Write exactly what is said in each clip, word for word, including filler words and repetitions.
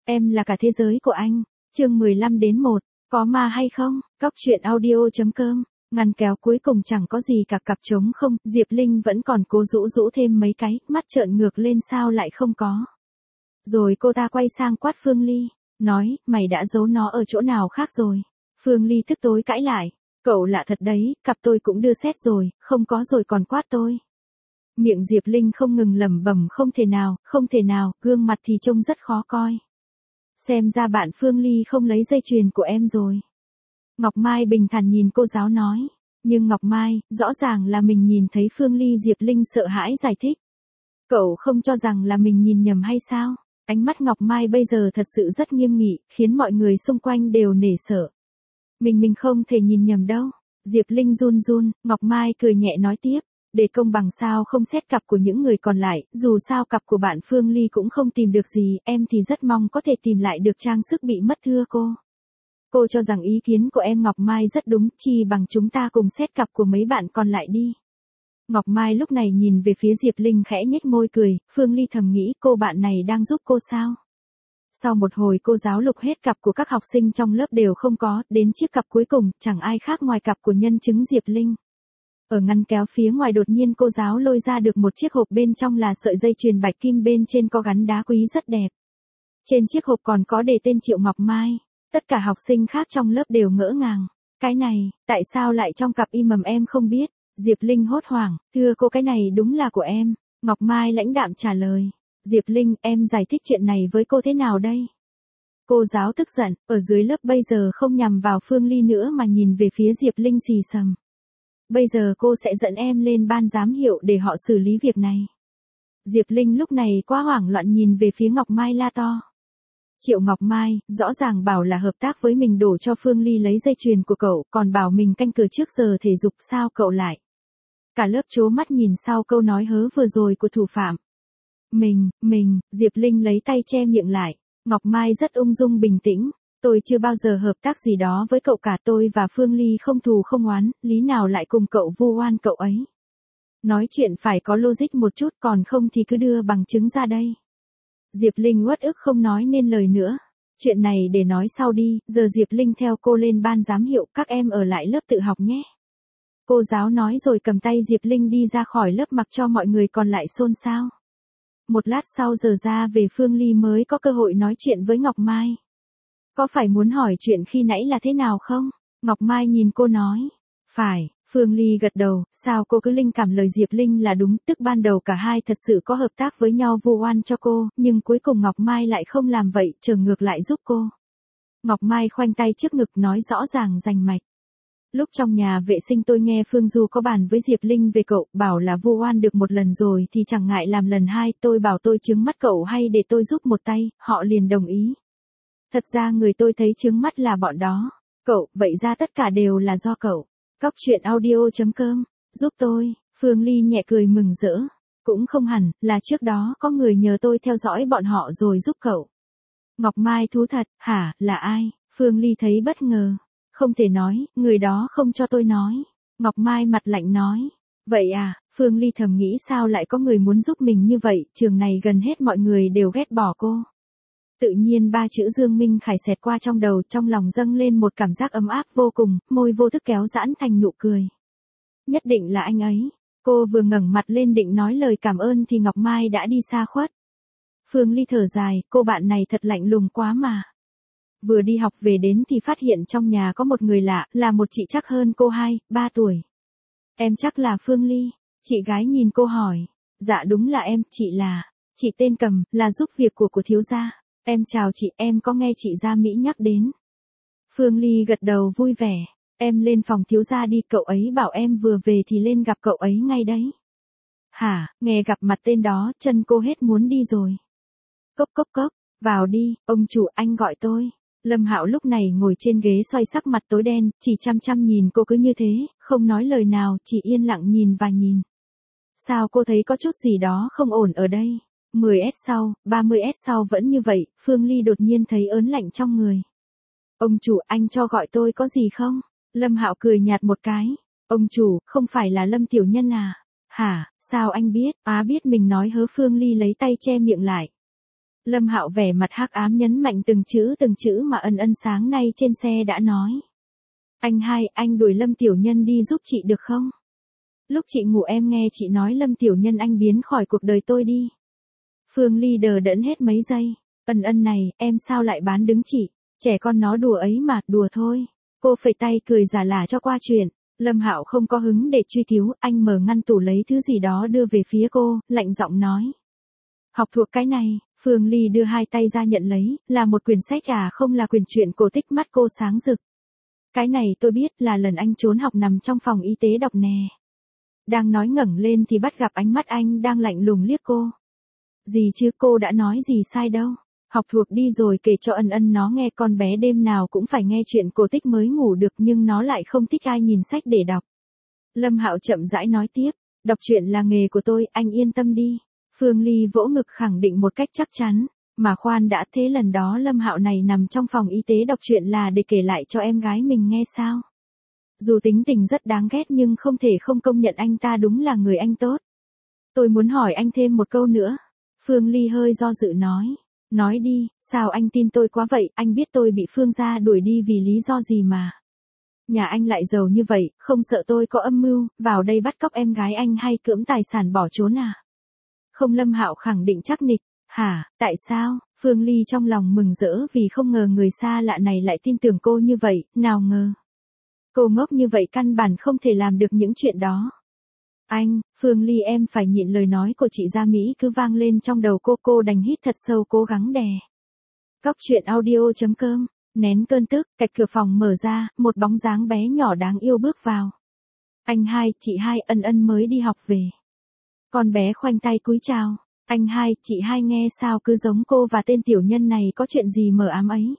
Em là cả thế giới của anh. Chương mười lăm đến một. Có ma hay không? Cóc truyện audio.com. Ngăn kéo cuối cùng chẳng có gì cả, cặp trống không, Diệp Linh vẫn còn cố rũ rũ thêm mấy cái, mắt trợn ngược lên sao lại không có. Rồi cô ta quay sang quát Phương Ly, nói, mày đã giấu nó ở chỗ nào khác rồi. Phương Ly tức tối cãi lại, cậu lạ thật đấy, cặp tôi cũng đưa xét rồi, không có rồi còn quát tôi. Miệng Diệp Linh không ngừng lẩm bẩm không thể nào, không thể nào, gương mặt thì trông rất khó coi. Xem ra bạn Phương Ly không lấy dây chuyền của em rồi. Ngọc Mai bình thản nhìn cô giáo nói. Nhưng Ngọc Mai, rõ ràng là mình nhìn thấy Phương Ly. Diệp Linh sợ hãi giải thích. Cậu không cho rằng là mình nhìn nhầm hay sao? Ánh mắt Ngọc Mai bây giờ thật sự rất nghiêm nghị, khiến mọi người xung quanh đều nể sợ. Mình mình không thể nhìn nhầm đâu. Diệp Linh run run, Ngọc Mai cười nhẹ nói tiếp. Để công bằng sao không xét cặp của những người còn lại, dù sao cặp của bạn Phương Ly cũng không tìm được gì, em thì rất mong có thể tìm lại được trang sức bị mất thưa cô. Cô cho rằng ý kiến của em Ngọc Mai rất đúng, chi bằng chúng ta cùng xét cặp của mấy bạn còn lại đi. Ngọc Mai lúc này nhìn về phía Diệp Linh khẽ nhếch môi cười, Phương Ly thầm nghĩ cô bạn này đang giúp cô sao. Sau một hồi cô giáo lục hết cặp của các học sinh trong lớp đều không có, đến chiếc cặp cuối cùng, chẳng ai khác ngoài cặp của nhân chứng Diệp Linh. Ở ngăn kéo phía ngoài đột nhiên cô giáo lôi ra được một chiếc hộp, bên trong là sợi dây chuyền bạch kim, bên trên có gắn đá quý rất đẹp. Trên chiếc hộp còn có đề tên Triệu Ngọc Mai. Tất cả học sinh khác trong lớp đều ngỡ ngàng. Cái này, tại sao lại trong cặp y mầm em không biết? Diệp Linh hốt hoảng, thưa cô cái này đúng là của em. Ngọc Mai lãnh đạm trả lời. Diệp Linh, em giải thích chuyện này với cô thế nào đây? Cô giáo tức giận, ở dưới lớp bây giờ không nhằm vào Phương Ly nữa mà nhìn về phía Diệp Linh xì xầm. Bây giờ cô sẽ dẫn em lên ban giám hiệu để họ xử lý việc này. Diệp Linh lúc này quá hoảng loạn nhìn về phía Ngọc Mai la to. Triệu Ngọc Mai, rõ ràng bảo là hợp tác với mình đổ cho Phương Ly lấy dây chuyền của cậu, còn bảo mình canh cửa trước giờ thể dục, sao cậu lại? Cả lớp trố mắt nhìn sau câu nói hớ vừa rồi của thủ phạm. Mình, mình, Diệp Linh lấy tay che miệng lại. Ngọc Mai rất ung dung bình tĩnh. Tôi chưa bao giờ hợp tác gì đó với cậu cả, tôi và Phương Ly không thù không oán, lý nào lại cùng cậu vu oan cậu ấy. Nói chuyện phải có logic một chút, còn không thì cứ đưa bằng chứng ra đây. Diệp Linh uất ức không nói nên lời nữa. Chuyện này để nói sau đi, giờ Diệp Linh theo cô lên ban giám hiệu, các em ở lại lớp tự học nhé. Cô giáo nói rồi cầm tay Diệp Linh đi ra khỏi lớp mặc cho mọi người còn lại xôn xao. Một lát sau giờ ra về Phương Ly mới có cơ hội nói chuyện với Ngọc Mai. Có phải muốn hỏi chuyện khi nãy là thế nào không? Ngọc Mai nhìn cô nói. Phải, Phương Ly gật đầu, sao cô cứ linh cảm lời Diệp Linh là đúng, tức ban đầu cả hai thật sự có hợp tác với nhau vu oan cho cô, nhưng cuối cùng Ngọc Mai lại không làm vậy, trở ngược lại giúp cô. Ngọc Mai khoanh tay trước ngực nói rõ ràng rành mạch. Lúc trong nhà vệ sinh tôi nghe Phương Du có bàn với Diệp Linh về cậu, bảo là vu oan được một lần rồi thì chẳng ngại làm lần hai, tôi bảo tôi trướng mắt cậu hay để tôi giúp một tay, họ liền đồng ý. Thật ra người tôi thấy trướng mắt là bọn đó. Cậu, vậy ra tất cả đều là do cậu. Cóc truyện audio.com, giúp tôi. Phương Ly nhẹ cười mừng rỡ. Cũng không hẳn, là trước đó có người nhờ tôi theo dõi bọn họ rồi giúp cậu. Ngọc Mai thú thật, hả, là ai? Phương Ly thấy bất ngờ. Không thể nói, người đó không cho tôi nói. Ngọc Mai mặt lạnh nói. Vậy à, Phương Ly thầm nghĩ sao lại có người muốn giúp mình như vậy, trường này gần hết mọi người đều ghét bỏ cô. Tự nhiên ba chữ Dương Minh Khải xẹt qua trong đầu, trong lòng dâng lên một cảm giác ấm áp vô cùng, môi vô thức kéo giãn thành nụ cười. Nhất định là anh ấy. Cô vừa ngẩng mặt lên định nói lời cảm ơn thì Ngọc Mai đã đi xa khuất. Phương Ly thở dài, cô bạn này thật lạnh lùng quá mà. Vừa đi học về đến thì phát hiện trong nhà có một người lạ, là một chị chắc hơn cô hai, ba tuổi. Em chắc là Phương Ly. Chị gái nhìn cô hỏi. Dạ đúng là em, chị là. Chị tên Cầm, là giúp việc của của thiếu gia. Em chào chị, em có nghe chị Gia Mỹ nhắc đến. Phương Ly gật đầu vui vẻ. Em lên phòng thiếu gia đi, cậu ấy bảo em vừa về thì lên gặp cậu ấy ngay đấy. Hả, nghe gặp mặt tên đó, chân cô hết muốn đi rồi. Cốc cốc cốc, vào đi, ông chủ anh gọi tôi. Lâm Hạo lúc này ngồi trên ghế xoay sắc mặt tối đen, chỉ chăm chăm nhìn cô cứ như thế, không nói lời nào, chỉ yên lặng nhìn và nhìn. Sao cô thấy có chút gì đó không ổn ở đây? mười phút sau, ba mươi phút sau vẫn như vậy, Phương Ly đột nhiên thấy ớn lạnh trong người. Ông chủ, anh cho gọi tôi có gì không? Lâm Hạo cười nhạt một cái. Ông chủ, không phải là Lâm tiểu nhân à? Hả, sao anh biết? Á biết mình nói hớ. Phương Ly lấy tay che miệng lại. Lâm Hạo vẻ mặt hắc ám nhấn mạnh từng chữ từng chữ mà Ân Ân sáng nay trên xe đã nói. Anh hai, anh đuổi Lâm Tiểu Nhân đi giúp chị được không? Lúc chị ngủ em nghe chị nói Lâm Tiểu Nhân anh biến khỏi cuộc đời tôi đi. Phương Ly đờ đẫn hết mấy giây. Ân Ân này, em sao lại bán đứng chị? Trẻ con nó đùa ấy mà, đùa thôi. Cô phẩy tay cười giả lả cho qua chuyện. Lâm Hạo không có hứng để truy cứu, anh mở ngăn tủ lấy thứ gì đó đưa về phía cô, lạnh giọng nói. Học thuộc cái này. Phương Ly đưa hai tay ra nhận lấy, là một quyển sách à, không là quyển truyện cổ tích. Mắt cô sáng rực. Cái này tôi biết, là lần anh trốn học nằm trong phòng y tế đọc nè. Đang nói ngẩng lên thì bắt gặp ánh mắt anh đang lạnh lùng liếc cô. Gì chứ, cô đã nói gì sai đâu. Học thuộc đi rồi kể cho Ân Ân nó nghe, con bé đêm nào cũng phải nghe chuyện cổ tích mới ngủ được, nhưng nó lại không thích ai nhìn sách để đọc. Lâm Hạo chậm rãi nói tiếp, đọc truyện là nghề của tôi, anh yên tâm đi. Phương Ly vỗ ngực khẳng định một cách chắc chắn. Mà khoan đã, thế lần đó Lâm Hạo này nằm trong phòng y tế đọc truyện là để kể lại cho em gái mình nghe sao? Dù tính tình rất đáng ghét nhưng không thể không công nhận anh ta đúng là người anh tốt. Tôi muốn hỏi anh thêm một câu nữa. Phương Ly hơi do dự nói. Nói đi, sao anh tin tôi quá vậy, anh biết tôi bị Phương gia đuổi đi vì lý do gì mà. Nhà anh lại giàu như vậy, không sợ tôi có âm mưu, vào đây bắt cóc em gái anh hay cưỡng tài sản bỏ trốn à? Không, Lâm Hạo khẳng định chắc nịch. Hả, tại sao? Phương Ly trong lòng mừng rỡ vì không ngờ người xa lạ này lại tin tưởng cô như vậy, nào ngờ. Cô ngốc như vậy căn bản không thể làm được những chuyện đó. Anh, Phương Ly em phải nhịn, lời nói của chị Gia Mỹ cứ vang lên trong đầu cô, cô đành hít thật sâu cố gắng đè. Cóc truyện audio chấm com, nén cơn tức, cạch cửa phòng mở ra, một bóng dáng bé nhỏ đáng yêu bước vào. Anh hai, chị hai, Ân Ân mới đi học về. Con bé khoanh tay cúi chào. Anh hai, chị hai nghe sao cứ giống cô và tên tiểu nhân này, có chuyện gì mờ ám ấy.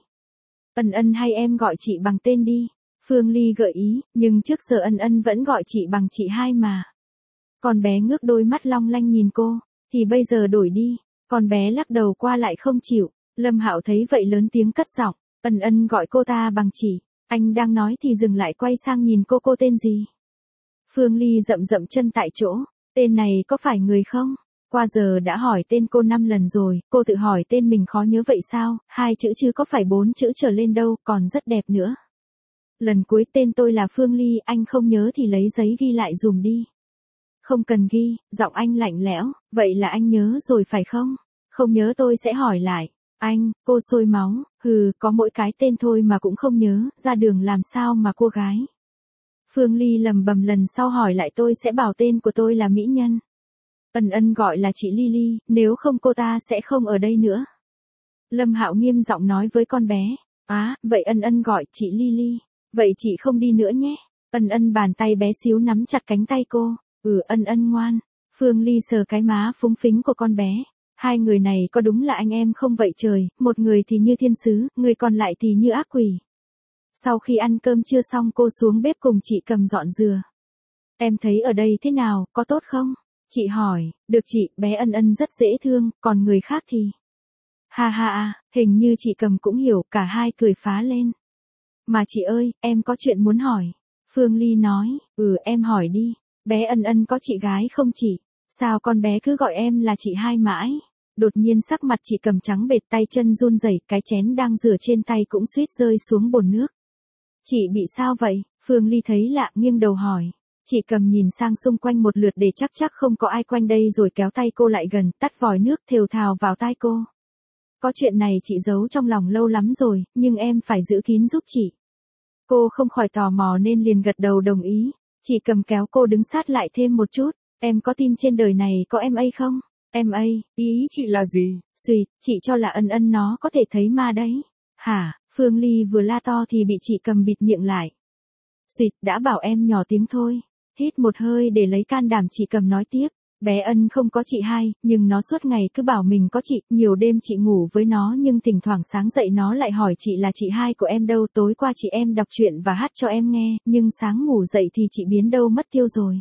Ân Ân hay em gọi chị bằng tên đi. Phương Ly gợi ý, nhưng trước giờ Ân Ân vẫn gọi chị bằng chị hai mà. Con bé ngước đôi mắt long lanh nhìn cô, thì bây giờ đổi đi. Con bé lắc đầu qua lại không chịu. Lâm Hạo thấy vậy lớn tiếng cất giọng, Ân Ân gọi cô ta bằng chị. Anh đang nói thì dừng lại quay sang nhìn cô, cô tên gì? Phương Ly dậm dậm chân tại chỗ, tên này có phải người không? Qua giờ đã hỏi tên cô năm lần rồi, cô tự hỏi tên mình khó nhớ vậy sao, hai chữ chứ có phải bốn chữ trở lên đâu, còn rất đẹp nữa. Lần cuối tên tôi là Phương Ly, anh không nhớ thì lấy giấy ghi lại dùm đi. Không cần ghi, giọng anh lạnh lẽo, vậy là anh nhớ rồi phải không? Không nhớ tôi sẽ hỏi lại. Anh, cô sôi máu, hừ, có mỗi cái tên thôi mà cũng không nhớ, ra đường làm sao mà cô gái. Phương Ly lầm bầm lần sau hỏi lại tôi sẽ bảo tên của tôi là Mỹ Nhân. Ân Ân gọi là chị Lily, nếu không cô ta sẽ không ở đây nữa. Lâm Hạo nghiêm giọng nói với con bé. Á, à, vậy Ân Ân gọi chị Lily. Vậy chị không đi nữa nhé. Ân Ân bàn tay bé xíu nắm chặt cánh tay cô. Ừ, Ân Ân ngoan. Phương Ly sờ cái má phúng phính của con bé. Hai người này có đúng là anh em không vậy trời, một người thì như thiên sứ, người còn lại thì như ác quỷ. Sau khi ăn cơm trưa xong cô xuống bếp cùng chị Cầm dọn dừa. Em thấy ở đây thế nào, có tốt không? Chị hỏi, được chị, bé Ân Ân rất dễ thương, còn người khác thì... Ha ha ha, hình như chị Cầm cũng hiểu, cả hai cười phá lên. Mà chị ơi, em có chuyện muốn hỏi. Phương Ly nói, ừ em hỏi đi, bé Ân Ân có chị gái không chị? Sao con bé cứ gọi em là chị hai mãi? Đột nhiên sắc mặt chị Cầm trắng bệch, tay chân run rẩy, cái chén đang rửa trên tay cũng suýt rơi xuống bồn nước. Chị bị sao vậy? Phương Ly thấy lạ nghiêng đầu hỏi. Chị Cầm nhìn sang xung quanh một lượt để chắc chắc không có ai quanh đây rồi kéo tay cô lại gần, tắt vòi nước thều thào vào tai cô. Có chuyện này chị giấu trong lòng lâu lắm rồi, nhưng em phải giữ kín giúp chị. Cô không khỏi tò mò nên liền gật đầu đồng ý. Chị Cầm kéo cô đứng sát lại thêm một chút. Em có tin trên đời này có em ấy không? Em ấy, ý chị là gì? Xuyệt, chị cho là Ân Ân nó có thể thấy ma đấy. Hả? Phương Ly vừa la to thì bị chị Cầm bịt miệng lại. Xuyệt, đã bảo em nhỏ tiếng thôi. Hít một hơi để lấy can đảm, chị Cầm nói tiếp. Bé Ân không có chị hai, nhưng nó suốt ngày cứ bảo mình có chị, nhiều đêm chị ngủ với nó nhưng thỉnh thoảng sáng dậy nó lại hỏi chị là chị hai của em đâu. Tối qua chị em đọc truyện và hát cho em nghe, nhưng sáng ngủ dậy thì chị biến đâu mất tiêu rồi.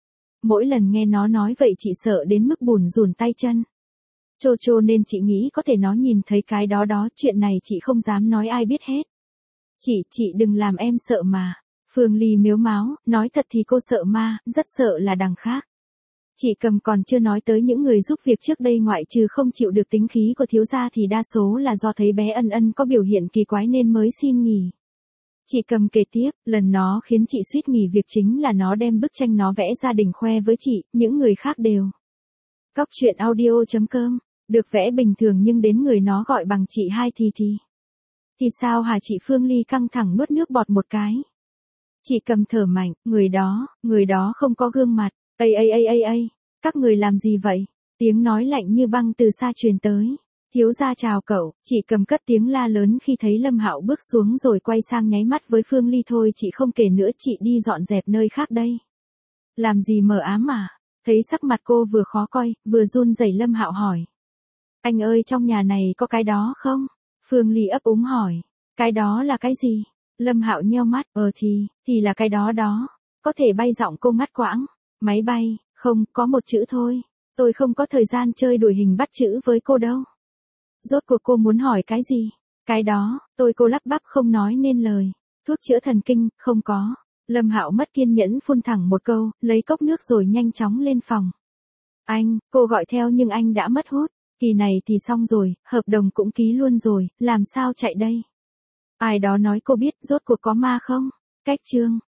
Mỗi lần nghe nó nói vậy chị sợ đến mức bủn rủn tay chân. Trô trô nên chị nghĩ có thể nó nhìn thấy cái đó đó, chuyện này chị không dám nói ai biết hết. Chị, chị đừng làm em sợ mà. Phương Ly mếu máo, nói thật thì cô sợ ma, rất sợ là đằng khác. Chị Cầm còn chưa nói tới những người giúp việc trước đây, ngoại trừ không chịu được tính khí của thiếu gia thì đa số là do thấy bé Ân Ân có biểu hiện kỳ quái nên mới xin nghỉ. Chị Cầm kể tiếp, lần nó khiến chị suýt nghỉ việc chính là nó đem bức tranh nó vẽ gia đình khoe với chị, những người khác đều. Cóc truyện audio chấm com, được vẽ bình thường nhưng đến người nó gọi bằng chị hai thì thì. Thì sao hả chị Phương Ly căng thẳng nuốt nước bọt một cái. Chị Cầm thở mạnh, người đó, người đó không có gương mặt. Ây ây ây ây ây, các người làm gì vậy? Tiếng nói lạnh như băng từ xa truyền tới. Thiếu gia chào cậu, chị Cầm cất tiếng la lớn khi thấy Lâm Hạo bước xuống rồi quay sang nháy mắt với Phương Ly. Thôi chị không kể nữa, chị đi dọn dẹp nơi khác đây. Làm gì mờ ám à? Thấy sắc mặt cô vừa khó coi, vừa run rẩy, Lâm Hạo hỏi. Anh ơi, trong nhà này có cái đó không? Phương Ly ấp úng hỏi. Cái đó là cái gì? Lâm Hạo nheo mắt, ờ thì, thì là cái đó đó. Có thể bay, giọng cô ngắt quãng. Máy bay, không, có một chữ thôi. Tôi không có thời gian chơi đuổi hình bắt chữ với cô đâu. Rốt cuộc cô muốn hỏi cái gì? Cái đó, tôi cô lắp bắp không nói nên lời. Thuốc chữa thần kinh, không có. Lâm Hạo mất kiên nhẫn phun thẳng một câu, lấy cốc nước rồi nhanh chóng lên phòng. Anh, cô gọi theo nhưng anh đã mất hút. Kỳ này thì xong rồi, hợp đồng cũng ký luôn rồi, làm sao chạy đây? Ai đó nói cô biết rốt cuộc có ma không? Cách chương.